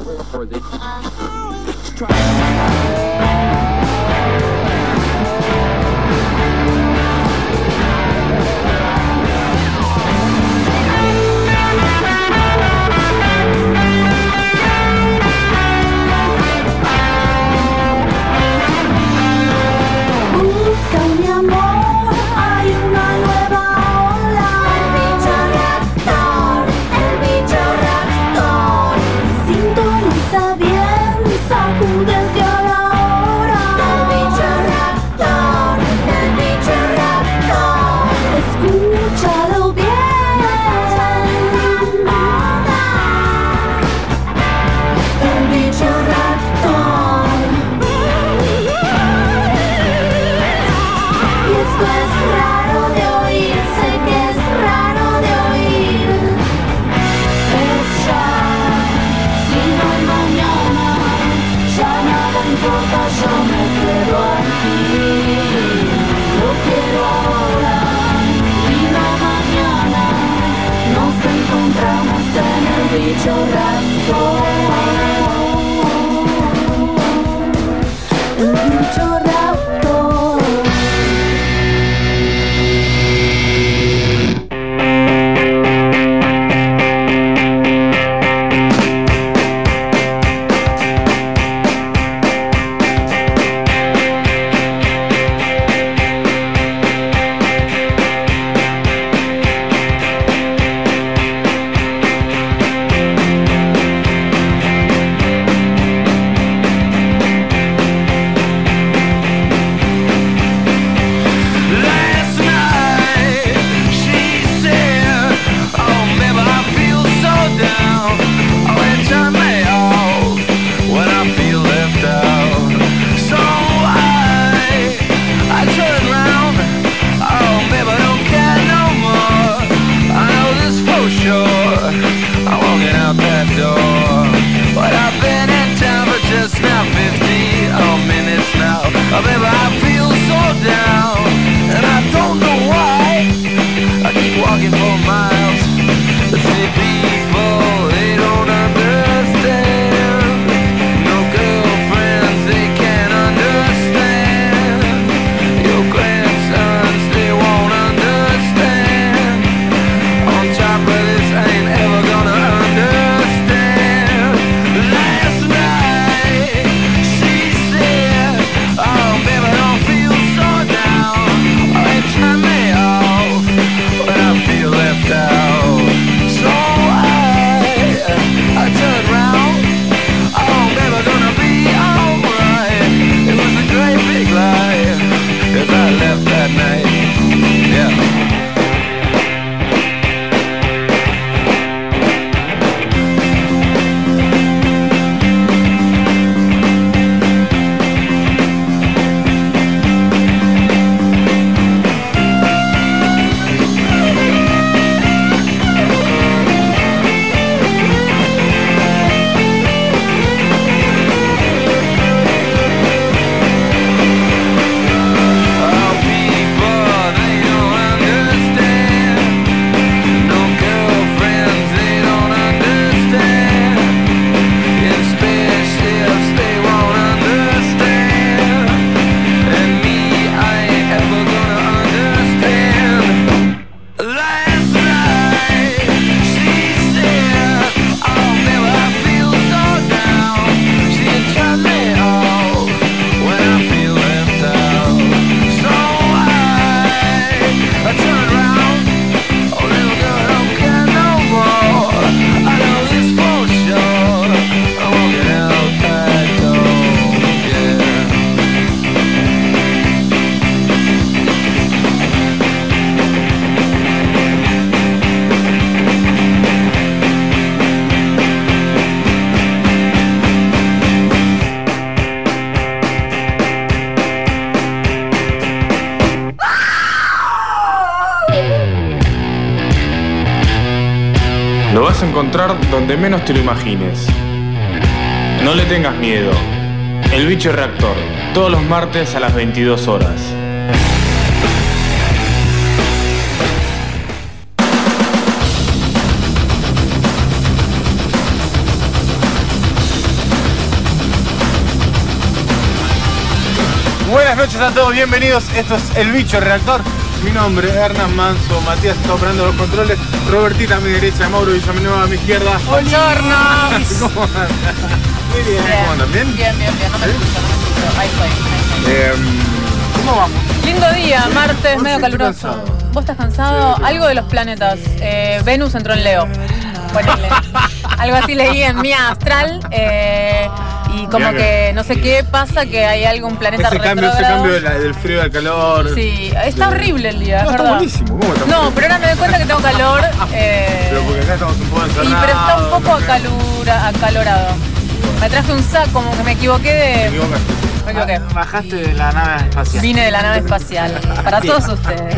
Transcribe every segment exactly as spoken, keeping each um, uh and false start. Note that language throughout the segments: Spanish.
Lo vas a encontrar donde menos te lo imagines. No le tengas miedo. El Bicho Reactor, todos los martes a las veintidós horas. Buenas noches a todos, bienvenidos. Esto es El Bicho Reactor. Mi nombre es Hernán Manso, Matías está operando los controles, Robertita a mi derecha, Mauro Villanueva a mi izquierda. ¡Buongiorno! ¿Cómo andan? Muy bien, Bien. ¿cómo andan? ¿Bien? Bien, bien, bien, no me ¿Sí? escucho, no me escucho. Ahí estoy, ahí estoy. Eh, ¿Cómo vamos? Lindo día, Sí, martes, hoy medio sí estoy caluroso. cansado. ¿Vos estás cansado? Sí, Algo de los planetas. Eh, Venus entró en Leo. Ponele. Algo así leí en mi astral. Eh, y como Mirá que que- no sé qué pasa, que hay algún planeta Ese cambio, ese retrógrado. cambio de la- del frío al calor. Sí, está horrible el día, No, es está verdad. buenísimo. ¿Cómo está? No, pero ahora me doy cuenta que tengo calor. Eh, Pero porque acá estamos un poco sí, encerrados. pero está un poco ¿no? acalura, acalorado. Me traje un saco, como que me equivoqué Te de... equivocaste. Me equivoqué. Bajaste de la nave espacial. Vine de la nave espacial. Para todos ustedes.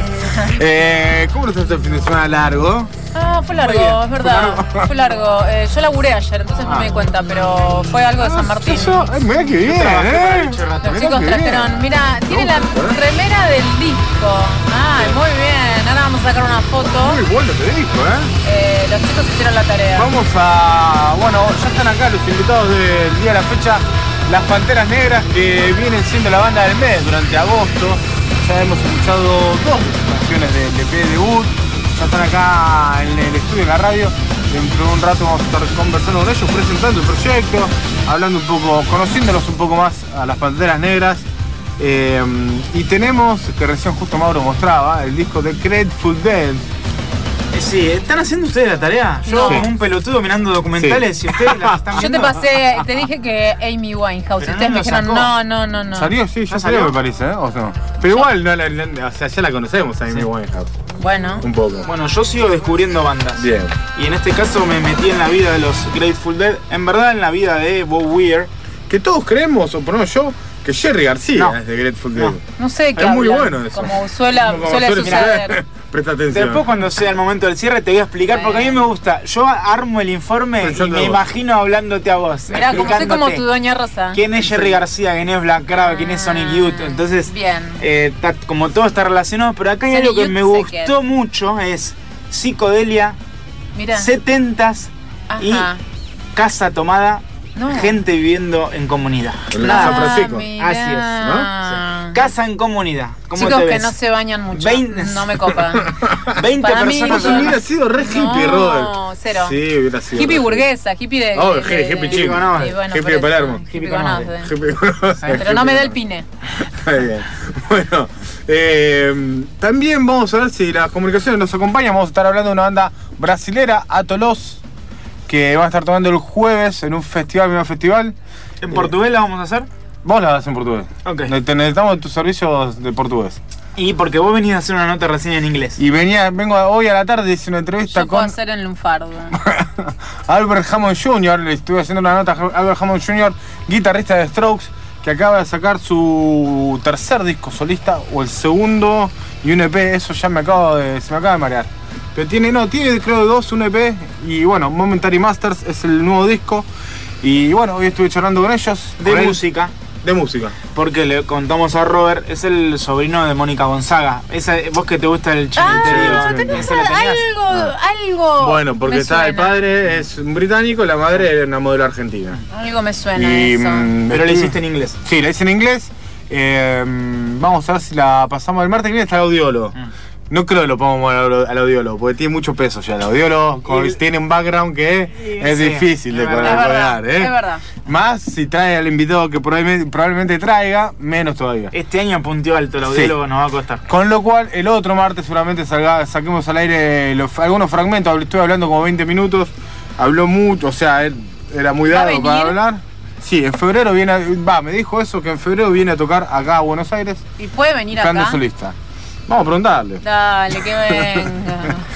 Eh, ¿Cómo lo estás el fin de semana largo? Ah, fue largo, Muy bien. es verdad. Fue largo. Fue largo. Eh, yo laburé ayer, entonces no me di cuenta, pero fue algo de San Martín. Eso, ay, mira que bien, trabajé para eh. el Bicho Reactor. Los Mirá chicos qué bien. trajeron, mira, tiene la gusta, ¿eh? remera del disco. Ay, muy bien. Ahora vamos a sacar una foto. Muy bueno te dijo, ¿eh? Eh, los chicos hicieron la tarea. Vamos a... Bueno, ya están acá los invitados del día de la fecha, las Panteras Negras, que vienen siendo la banda del mes durante agosto. Ya hemos escuchado dos de sus canciones del E P debut. Ya están acá en el estudio de la radio. Dentro de un rato vamos a estar conversando con ellos, presentando el proyecto, hablando un poco, conociéndolos un poco más a las Panteras Negras. Eh, y tenemos, que recién justo Mauro mostraba, el disco de Grateful Dead. Eh, Sí, ¿están haciendo ustedes la tarea? Yo No. como un pelotudo mirando documentales Sí. y ustedes las están Yo viendo. te pasé, te dije que Amy Winehouse. Pero Y ustedes no me lo dijeron, sacó. no, no, no, no. Salió, sí, ya ¿Ya salió, salió? me parece, ¿eh? ¿O no? Pero igual, no, la, la- o sea, ya la conocemos a Amy Sí. Winehouse. Bueno. Un poco. Bueno, yo sigo descubriendo bandas. Bien. Y en este caso me metí en la vida de los Grateful Dead. En verdad en la vida de Bob Weir. Que todos creemos, o por lo menos yo, que Jerry García No. es de Grateful Dead. No. No sé qué Es muy hablan, bueno eso. Como suela, Como suele suceder. Presta atención. Después cuando sea el momento del cierre te voy a explicar, porque a mí me gusta. Yo armo el informe Pensando y me vos. imagino hablándote a vos. Mirá, como soy como explicándote tu doña Rosa. quién es Jerry García, quién es Black Crowes, quién es Sonic Youth. Entonces, Bien. eh, ta- como todo está relacionado, pero acá hay Sonic algo que Youth me sé gustó qué mucho, es psicodelia, Mira. setentas y Ajá. casa tomada, No. gente viviendo en comunidad. En la San Francisco. mirá. Así es, Casa en comunidad. ¿Cómo Chicos te que ves? no se bañan mucho. Veinte- No me copa. veinte Para mí- personas. Eso hubiera sido re hippie, No, Robert. cero. Sí, hubiera sido. Hippie re burguesa, hippie de. Oh, de- hippie de- de- chico. no, Sí, bueno, hippie por de eso. Palermo. Hippie Hippie conoce. conoce. Hippie conoce. Pero no me da el pine. Está bien. Bueno, eh, también vamos a ver si las comunicaciones nos acompañan. Vamos a estar hablando de una banda brasilera, Atolos, que van a estar tomando el jueves en un festival, mismo festival. ¿En portugués la vamos a hacer? Vos la vas en portugués. Ok. Ne- te Necesitamos tus servicios de portugués. Y porque vos venís a hacer una nota recién en inglés. Y venía, vengo hoy a la tarde, hice una entrevista Yo puedo con hacer en lunfardo. Albert Hammond junior Le estuve haciendo una nota a Albert Hammond junior, guitarrista de Strokes, que acaba de sacar su tercer disco solista, o el segundo, y un E P. Eso ya me acabo de, se me acaba de marear. Pero tiene, no, tiene creo dos, un E P, y bueno, Momentary Masters es el nuevo disco. Y bueno, hoy estuve charlando con ellos. De con él. música. De música. Porque le contamos a Robert, es el sobrino de Mónica Gonzaga. Esa, vos que te gusta el Ah, chilterío. tenés ¿esa la tenías? algo, algo. Bueno, porque me está el suena. padre es un británico, la madre era una modelo argentina. Algo me suena Y, eso. mm, Pero le estuve- hiciste en inglés. Sí, la hice en inglés. Eh, vamos a ver si la pasamos el martes que viene hasta el audiólogo. Mm. No creo que lo pongamos al, au- al audiólogo, porque tiene mucho peso ya el audiólogo. Como Y- tiene un background que es sí, difícil de es verdad. Es verdad, codear, ¿eh? es verdad. Más si trae al invitado que probablemente, probablemente traiga, menos todavía. Este año punteó alto el audiólogo, nos va a costar. Con lo cual, el otro martes seguramente salga, saquemos al aire los- algunos fragmentos. Estuve hablando como veinte minutos. Habló mucho, o sea, él era muy ¿Va a dado para venir? hablar. Sí, en febrero viene, a- va, me dijo eso, que en febrero viene a tocar acá a Buenos Aires, ¿Y puede venir cantando acá? solista. Vamos a preguntarle. Dale, que venga.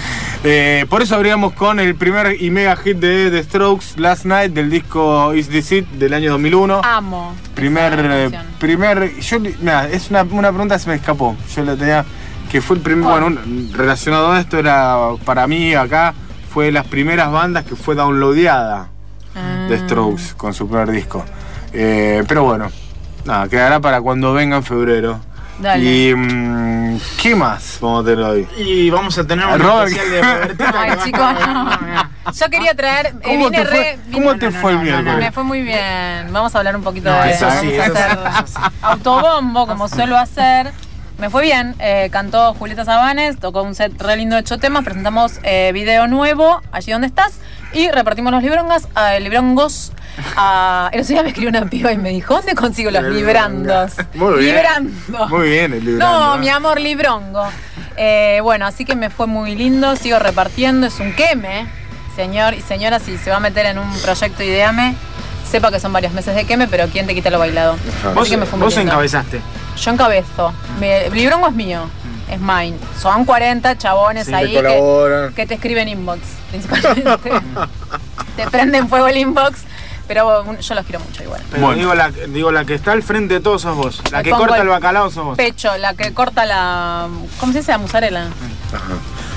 Eh, por eso abríamos con el primer y mega hit de The Strokes, Last Night, del disco Is This It del año dos mil uno. Amo. Primer, esa eh, canción. primer, yo, mira, es una, una pregunta que se me escapó. Yo la tenía, que fue el primer, ¿Cuál? bueno, un- relacionado a esto, era para mí acá, fue de las primeras bandas que fue downloadeada de Ah. Strokes con su primer disco. Eh, pero bueno, nada, quedará para cuando venga en febrero. Dale. Y, mm, ¿qué más vamos a tener hoy? Y vamos a tener un Robert. especial de Robertita. Ay, que va a chicos, estar- no. Mirá. Yo quería traer. Eh, ¿Cómo vine te fue, re, vine- ¿cómo te no, no, fue el no, no, miércoles? Me fue muy bien. Vamos a hablar un poquito No, de eso sí, vamos a eso hacer sí, eso sí. autobombo, como suelo hacer. Me fue bien. Eh, cantó Julieta Sabanes, tocó un set re lindo de ocho temas. Presentamos eh, video nuevo, Allí Donde Estás. Y repartimos los librongas, eh, librongos. A... El otro día me escribió una piba y me dijo: ¿dónde consigo los librandos? Muy bien. Librando. Muy bien, el librando. No, mi amor, librongo. Eh, bueno, así que me fue muy lindo, sigo repartiendo, es un queme, señor y señora, si se va a meter en un proyecto Ideame, sepa que son varios meses de queme, pero ¿quién te quita lo bailado? Ajá. Así Vos, que me fue muy vos lindo. encabezaste. Yo encabezo, Mi- el librongo es mío, es mine. Son cuarenta chabones Sí, ahí te colaboran. que, que te escriben inbox, principalmente. Te prenden fuego el inbox, pero um, yo los quiero mucho igual. Pero Bueno. digo, la, digo, la que está al frente de todos sos vos. La Me que pongo corta el el bacalao sos vos. Pecho, la que corta la... ¿Cómo se dice? La mozzarella. Ajá.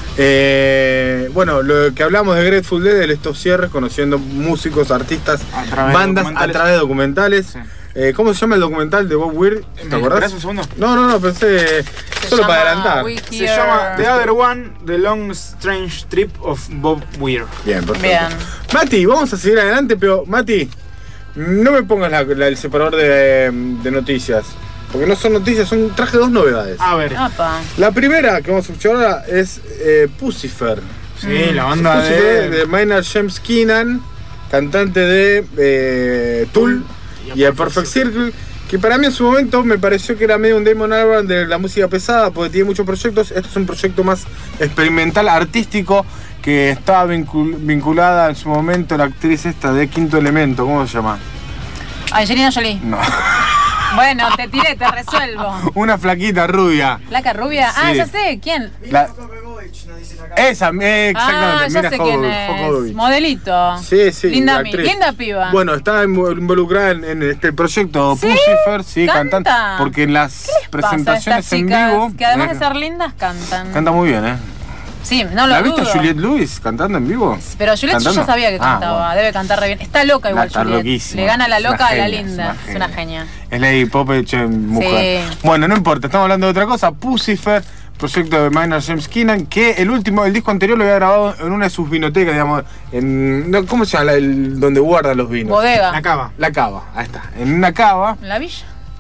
Eh, bueno, lo que hablamos de Grateful Dead, de estos cierres, conociendo músicos, artistas, A través de bandas a documentales. través de documentales. Sí. Eh, ¿Cómo se llama el documental de Bob Weir? ¿Te ¿Me acordás? esperás un segundo? No, no, no, pensé Se solo para llama adelantar. We Se Hear- llama The Other One, The Long Strange Trip of Bob Weir. Bien, perfecto. Bien. Mati, vamos a seguir adelante, pero Mati, no me pongas la- la- el separador de, de noticias. Porque no son noticias, son traje dos novedades. A ver. Apa. La primera que vamos a escuchar ahora es eh, Pucifer. Sí, la banda Pucifer de... de Maynard James Keenan, cantante de eh, Tool y el Perfect Circle, que para mí en su momento me pareció que era medio un Damon Albarn de la música pesada, porque tiene muchos proyectos. Este es un proyecto más experimental, artístico, que estaba vincul- vinculada en su momento la actriz esta de Quinto Elemento, ¿cómo se llama? Angelina Jolie. No. Bueno, te tiré, te resuelvo. Una flaquita rubia. ¿Placa rubia? Ah, Sí. ya sé, ¿quién? La- Esa, eh, exactamente. Ah, ya Mira sé quién Jovovich, es. Jovovich. Modelito. Sí, sí. Linda, la mi- actriz. linda piba. Bueno, está invo- involucrada en, en este proyecto ¿Sí? Pucifer, sí, ¿Canta? cantante. Porque en las Pasa a presentaciones estas en chicas vivo. que además eh, de ser lindas, cantan. Canta muy bien, ¿eh? Sí, no lo ¿La viste dudo. a Juliette Lewis cantando en vivo? Pero Juliette yo ¿Cantando? ya sabía que Ah, cantaba, bueno. debe cantar re bien. Está loca igual Está Juliette. loquísima. Le gana la Es una loca a la genia, linda. es Es una una genia. Es Lady Pop hecha en mujer. Sí. Bueno, no importa, estamos hablando de otra cosa. Pucifer, proyecto de Maynard James Keenan, que el último, el disco anterior lo había grabado en una de sus vinotecas, digamos, en. no, ¿Cómo se llama? El, donde guarda los vinos. Bodega. La cava. La cava, ahí está. En una cava. ¿En la villa?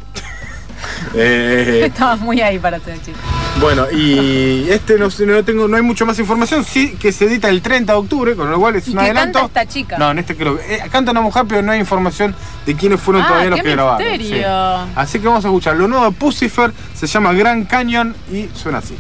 eh, Estaba muy ahí para hacer chiste. bueno, y este no, sé, no tengo, no hay mucho más información. Sí que se edita el treinta de octubre, con lo cual es ¿Y un qué adelanto. canta esta chica? No, en este creo que. Eh, canta una mujer, pero no hay información de quiénes fueron Ah, todavía los qué que grabaron. misterio. Así que vamos a escuchar. Lo nuevo de Pucifer se llama Grand Canyon y suena así.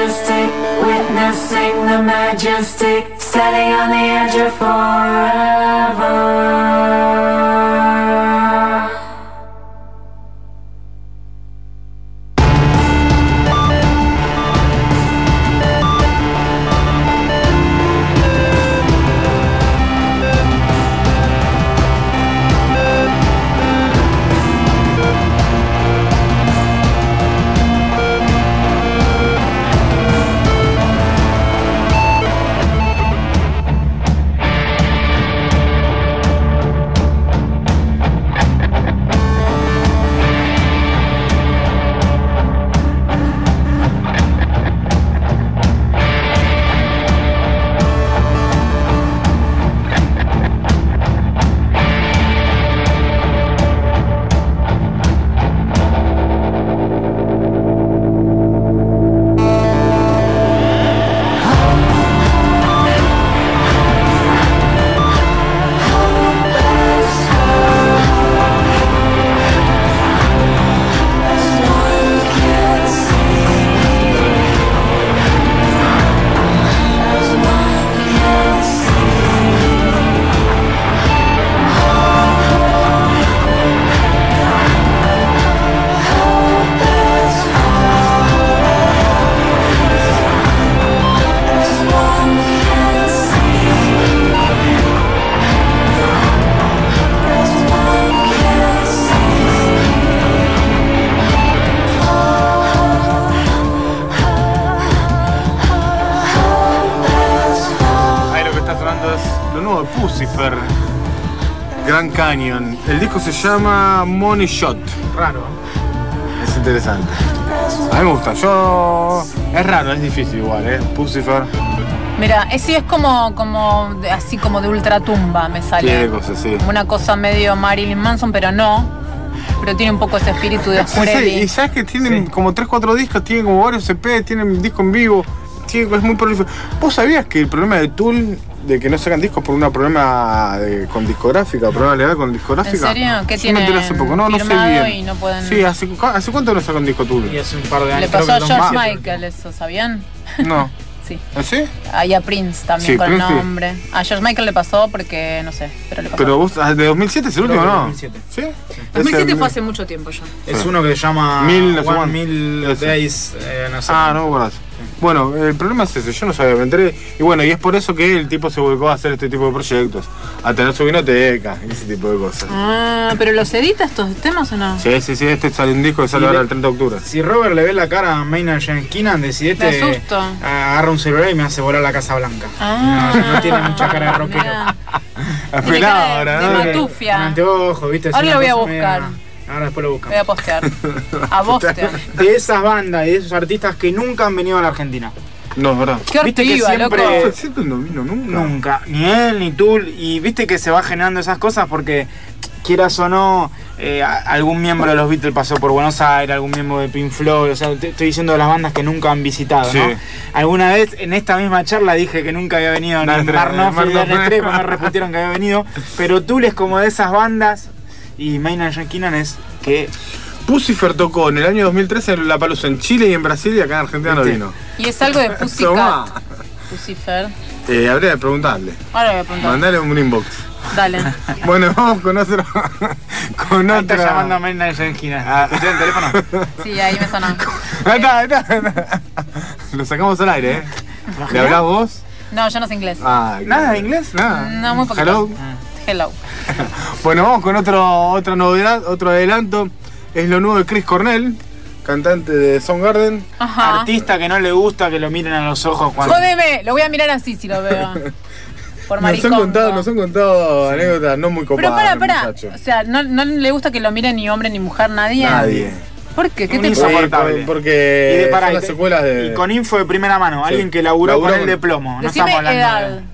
majestic, witnessing the majestic, standing on the edge of forever. Pucifer, Grand Canyon. El disco se llama Money Shot. Raro. Es interesante. A mí me gusta. Yo... Es raro, es difícil igual, ¿eh? Pucifer. Mira, es, sí, es como, como de- así como de ultratumba me sale. Tiene cosas, sí. Como una cosa medio Marilyn Manson, pero no. Pero tiene un poco ese espíritu de Sí, sí, Oscurelli. y sabes que tienen Sí. como tres cuatro discos, tienen como varios E P, tienen disco en vivo, tienen- es muy prolífico. ¿Vos sabías que el problema de Tool, de que no sacan discos por un problema de- con discográfica, problema legal con discográfica? ¿En serio? ¿Qué Yo me tienen enteré hace poco, no, no sé firmado bien. y no pueden- Sí, ¿hace, cu- ¿hace cuánto no sacan un disco Tool? Y hace un par de Le años. pasó creo a que George dos más. Michael eso, ¿sabían? No. Sí. ¿Ah, sí? Ah, y a Prince también Sí, con Prince el sí. nombre. A George Michael le pasó porque, no sé, pero le pasó. Pero vos, ah, de dos mil siete es el Creo último, que ¿no? dos mil siete. ¿Sí? dos mil siete Ese- fue hace mucho tiempo ya. Es uno que se llama Mil, no sé One cuánto. Mil Ese. Days, eh, no sé. Ah, no me acordás. Bueno, el problema es ese, yo no sabía, me enteré. Y bueno, y es por eso que el tipo se volcó a hacer este tipo de proyectos, a tener su vinoteca y ese tipo de cosas. Ah, ¿pero los edita estos temas o no? Sí, sí, sí, este sale un disco que sale Y ahora le- el treinta de octubre. Si Robert le ve la cara a Maynard James Keenan, decidete. Me asusto. Agarra un celular y me hace volar la Casa Blanca. Ah, no, no tiene mucha cara de rockero. mirá. Afilado Tiene cara de- ahora, de ¿no? matufia. Con anteojos, ¿viste? Ahora Así lo una voy a cosa buscar. media- Ahora después lo Voy a buscamos. postear. A postear. De esas bandas y de esos artistas que nunca han venido a la Argentina. No, es verdad. Qué Viste que ortiva, siempre- loco. Siempre no vino nunca. Nunca. Ni él, ni Tool. Y viste que se va generando esas cosas porque, quieras o no, eh, a- algún miembro de los Beatles pasó por Buenos Aires, algún miembro de Pink Floyd. O sea, te estoy diciendo de las bandas que nunca han visitado, Sí. ¿no? Alguna vez en esta misma charla dije que nunca había venido ni Nartre- Marnoff ni Marnoff. Dan Estrella, me repitieron que había venido. Pero Tool es como de esas bandas y Maynard James Keenan es que... Pucifer tocó en el año dos mil trece en La Palusa en Chile y en Brasil y acá en Argentina no ¿Viste? vino. Y es algo de Pussycat. Tomá. Pucifer. Eh, habría de preguntarle. Ahora voy a preguntar. Mandale un inbox. Dale. Bueno, vamos con otro. Con Ahí está otra. llamando a Maynard James Keenan. Ah. ¿Te el teléfono? Sí, ahí me sonó. Ahí está, ahí está. Lo sacamos al aire, ¿eh? ¿Le hablás vos? No, yo no sé inglés. Ah, ¿Nada de inglés? Nada. No, muy poquito. Hello. Hello. Bueno, vamos con otro, otra novedad, otro adelanto. Es lo nuevo de Chris Cornell, cantante de Soundgarden. Ajá. Artista que no le gusta que lo miren a los ojos cuando... Jódeme, lo voy a mirar así si lo veo. Por Nos han maricón. contado, nos han contado anécdotas no muy Pero copadas. para, para. muchacho. O sea, ¿no, no le gusta que lo mire ni hombre ni mujer, nadie? Nadie. ¿Por qué? ¿Qué Un te inso- pasa? insoportable. por- porque Y de- pará, son y las te- secuelas de... Y con info de primera mano, Sí. alguien que laburó, Laburó con él con- de plomo. No Decime estamos hablando edad. de...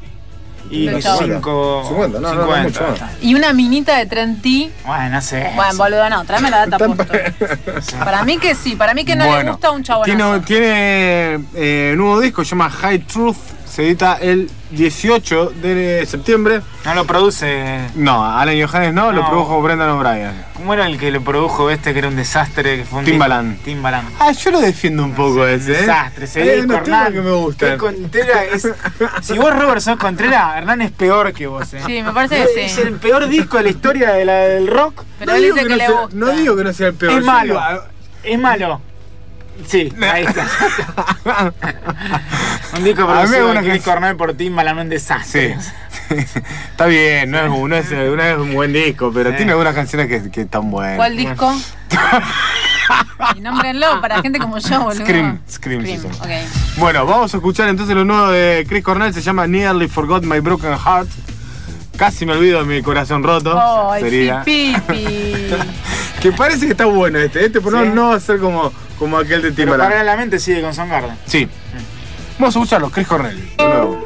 Y Del chabón. cinco... cincuenta, no, no, no, mucho más. Y una minita de Trentí. Bueno, no sé. Bueno, boludo, no, tráeme la data posto. Para mí que sí, para mí que no le Bueno, gusta un chabón. Tiene, tiene eh, nuevo disco, se llama High Truth se edita el dieciocho de septiembre. No lo produce. No, Alan Johannes no, No. lo produjo Brendan O'Brien. ¿Cómo era el que lo produjo este que era un desastre? Que fue un Timbaland. disco? Timbaland. Ah, yo lo defiendo un poco ese, ¿eh? Desastre, ese Hay disco, unos temas Hernán. que me gustan. Qué Contreras es- Si vos, Robert, sos Contreras, Hernán es peor que vos, ¿eh? Sí, me parece que Es sí. el peor disco de la historia de la, del rock. Pero él digo dice que, no le sea- gusta. No digo que no sea el peor. Es yo malo. digo, ah, Es malo. Sí, ahí está. Un disco A mí producido alguna de Chris que- Cornell por Timbaland, un desastre. Sí. Está bien, no es, no es, no es un buen disco, pero Sí. tiene algunas canciones que, que están buenas. ¿Cuál disco? Y nómbrenlo para gente como yo, boludo. Scream, Scream, sí, sí. ok. Bueno, vamos a escuchar entonces lo nuevo de Chris Cornell, se llama Nearly Forgot My Broken Heart. Casi me olvido de mi corazón roto. Oh, sería. sí, pipi. Que parece que está bueno este. Este por no, Sí. no va a ser como, como aquel de Pero Timbaland. paralelamente sigue con Soundgarden. Sí. Vamos a escucharlo, Chris Cornell, de nuevo.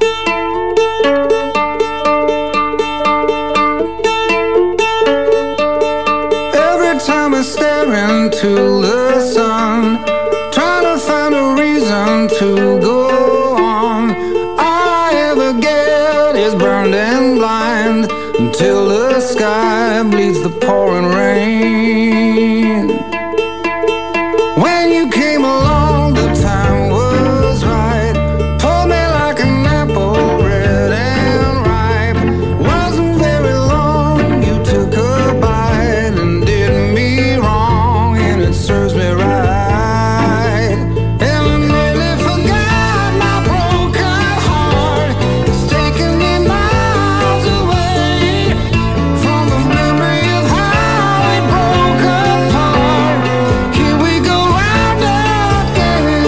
Every time I stare into the sun, trying to find a reason to go on, all I ever get is burned and blind until the sky bleeds the pouring rain. When you came along, the time was right. Pulled me like an apple, red and ripe. Wasn't very long, you took a bite and did me wrong, and it serves me right. And I nearly forgot my broken heart. It's taken me miles away from the memory of how it broke apart. Here we go round again,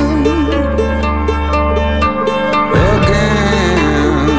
again.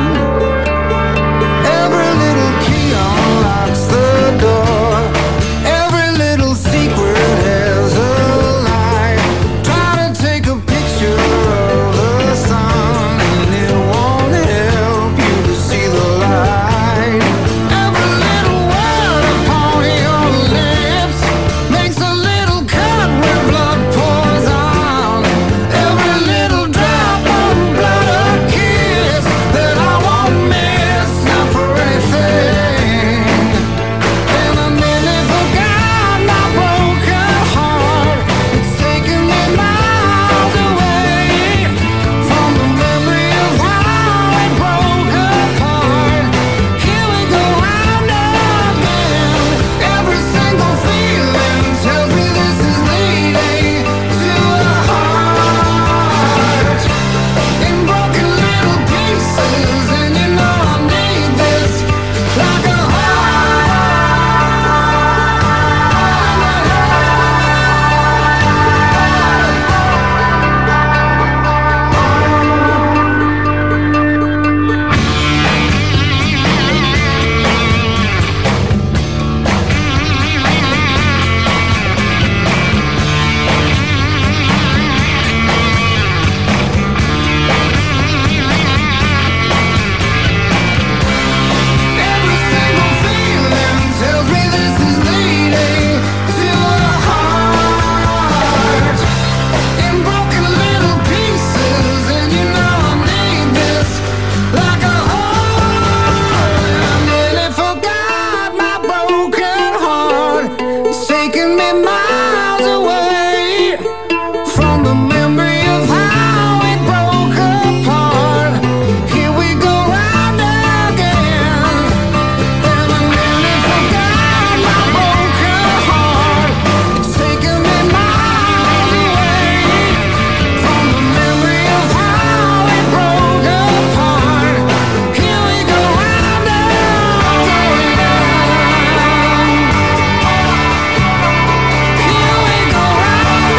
Every little key unlocks the door. Every little secret has a light. Try to take a picture of the sun, and it won't help you to see the light. Every little word upon your lips makes a little cut where blood pours out. Every little drop of blood, a kiss that I won't miss, not for anything. And I nearly forgot my broken heart. It's taken me miles away from the memory of how it broke apart. Here we go round again. Every single feeling tells me this is leading to a heart in broken little pieces, and you know I need this like a heart. Every single feeling tells me this is leading to a heart in broken little pieces, and you know I need this like a heart. I nearly forgot my broken heart. It's taken me miles away from the memory of how it broke apart. Here we go round again. And I nearly forgot my broken heart. It's taken me miles away from the memory of how it broke apart. Here we go round again. Here we go round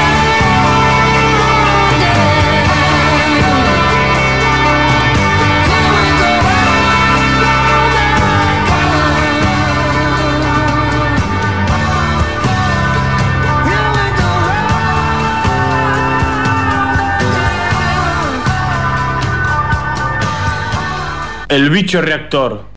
El bicho reactor.